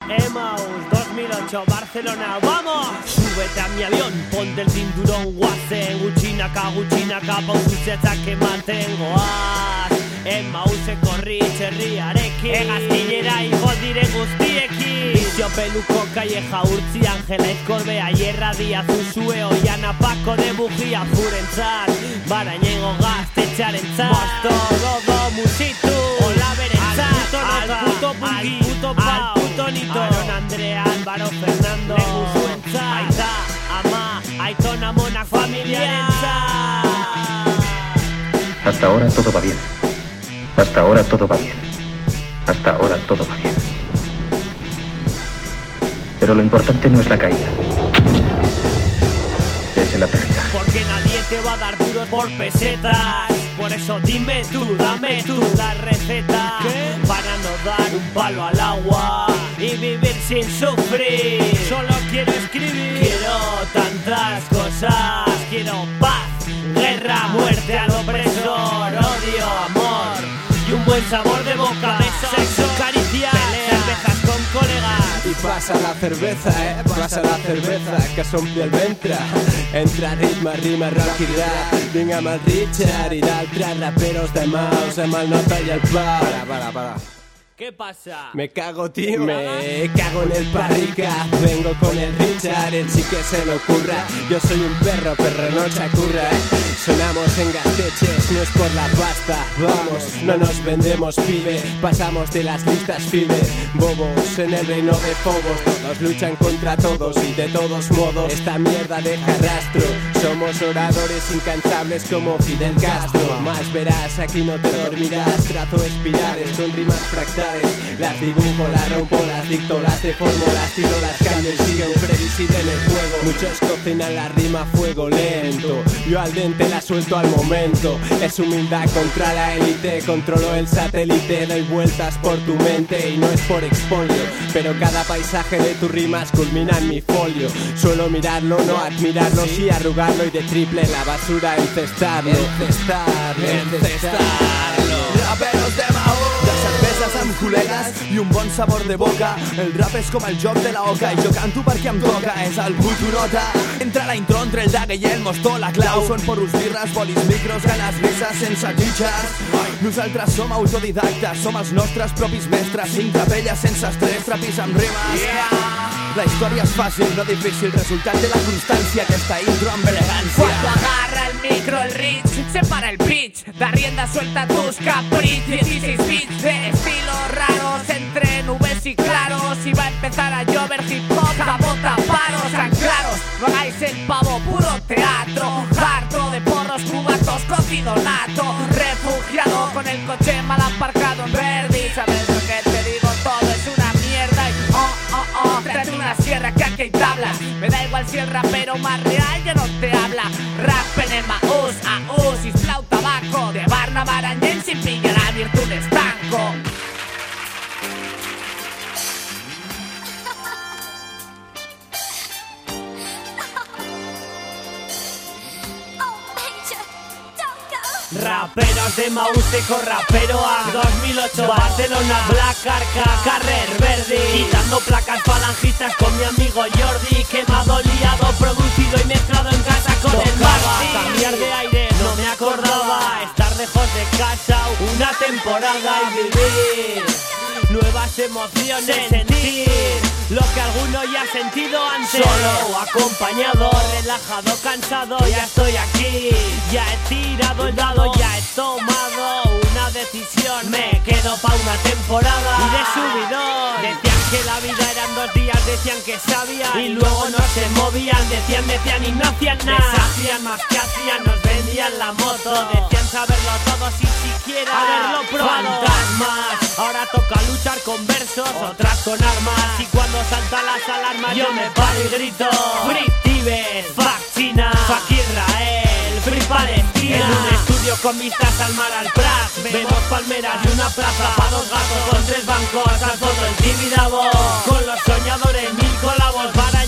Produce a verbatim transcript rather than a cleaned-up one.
Emaus dos mil ocho, Barcelona, ¡vamos! Súbete a mi avión, ponte el cinturón, guazen, gutxinaka, gutxinaka, pausuzetzak ematen goaz. Emauseko herriarekin, egazkinera igo diren guztiekin. Bizio peluko kalleja urtzi, Angela Ezkorbea, Hierra Díaz, Uzue, Oiana, Paco de Bujía, Furentzat, Barañego gaztetxarentzat, Mosto, Godo, Musitu, Olaberentzat, al puto pungi, al puto pau, al puto nito, Aron Andrea, Álvaro Fernando, Leguzuentzat, Aita, Ama, Aitona, Mona, familiarentzat. Hasta ahora todo va bien. Hasta ahora todo va bien. Hasta ahora todo va bien. Pero lo importante no es la caída. Es el aterrizaje. Porque nadie te va a dar duros por pesetas. Por eso dime tú, dame tú la receta. ¿Qué? Para no dar un palo al agua y vivir sin sufrir. Solo quiero escribir. Quiero tantas cosas. Quiero paz, guerra, muerte al opresor, odio, amor y un buen sabor de boca, besos, sexo, caricias, cervezas con colegas. I passa la cerveza, eh, passa la cerveza, que s'ompli el ventre. Entra ritme, rima, rock i rap. Vinc amb el Richard i d'altres raperos de Maus, amb el Nota i el Pau. Para, para, para. ¿Qué pasa? Me cago, tío, me cago en el parrica. Vengo con el Richard, él sí que se le ocurra. Yo soy un perro, perro no chacurra, ¿eh? Sonamos en gasteches, no es por la pasta. Vamos, no nos vendemos, pibe. Pasamos de las listas, pibe. Bobos en el reino de Fobos. Todos luchan contra todos y de todos modos esta mierda deja rastro. Somos oradores incansables como Fidel Castro. Más verás, aquí no te dormirás. Trazo espirales con rimas fractales. Las dibujo, las rompo, las dicto, las deformo, las tiro, las cambio y sigo imprevisible en el juego. Muchos cocinan la rima a fuego lento. Yo al dente la suelto al momento. Es humildad contra la élite. Controlo el satélite, doy vueltas por tu mente y no es por expolio. Pero cada paisaje de tus rimas culmina en mi folio. Suelo mirarlo, no admirarlo, sí arrugarlo y de triple la basura encestarlo. Encestarlo, encestarlo. Raperos de Maú, de cerveses amb col·legues i un bon sabor de boca. El rap és com el joc de la oca i jo canto perquè em toca, és el puto nota. Entra la intro entre el dague i el mostó, la clau són porros, birres, bolis, micros, ganes, risses sense teachers. Nosaltres som autodidactes, som els nostres propis mestres. Cinc capelles sense estrès, trapis amb rimes. La història és fàcil, no difícil, resultat de la constància, aquesta intro amb elegància. Cuando agarra el micro el Rich, se para el pitch, da rienda suelta a tus caprichos. Dieciséis bits de estilos raros, entre nubes y claros. Y va a empezar a llover hip hop, bota paros, anclaros. No hagáis el pavo, puro teatro. Harto de porros, cubatos, cocido nato. Refugiado con el coche mal aparcado en verde. ¿Sabes lo que te digo? Todo es una mierda y oh, oh, oh, tráete una sierra que aquí hay tablas. Me da igual si el rapero más real ya no te habla. Rap en el maús, aús, y flau tabaco. De Barna Baranyen sin pillará virtud estanco. Raperos de Maúseco, rapero A dos mil ocho, Barcelona, Black Arca, Carrer Verde. Quitando placas falangistas con mi amigo Jordi. Quemado, liado, producido y mezclado en casa con el Martín. Cambiar de aire, no me acordaba. Estar lejos de casa una temporada y vivir nuevas emociones, sentir lo que alguno ya ha sentido antes. Solo, acompañado, relajado, cansado, ya estoy aquí. Ya he tirado el dado, ya he tomado una decisión. Me quedo pa' una temporada y de subidón. Decían que la vida eran dos días, decían que sabían y luego no se movían. Decían, decían y no hacían nada. Deshacían más que hacían, nos vendían la moto. Decían saberlo todo sin siquiera haberlo probado. Fantasmas, ahora toca luchar con versos, otras con armas. Y cuando saltan las alarmas yo me paro y grito: Free Tibet, fuck China, fuck Israel, Free Palestina. En un estudio con vistas al mar, al Prat, vemos palmeras y una plaza pa' dos gatos con tres bancos. Al fondo el Tibidabo, con los soñadores mil colabos para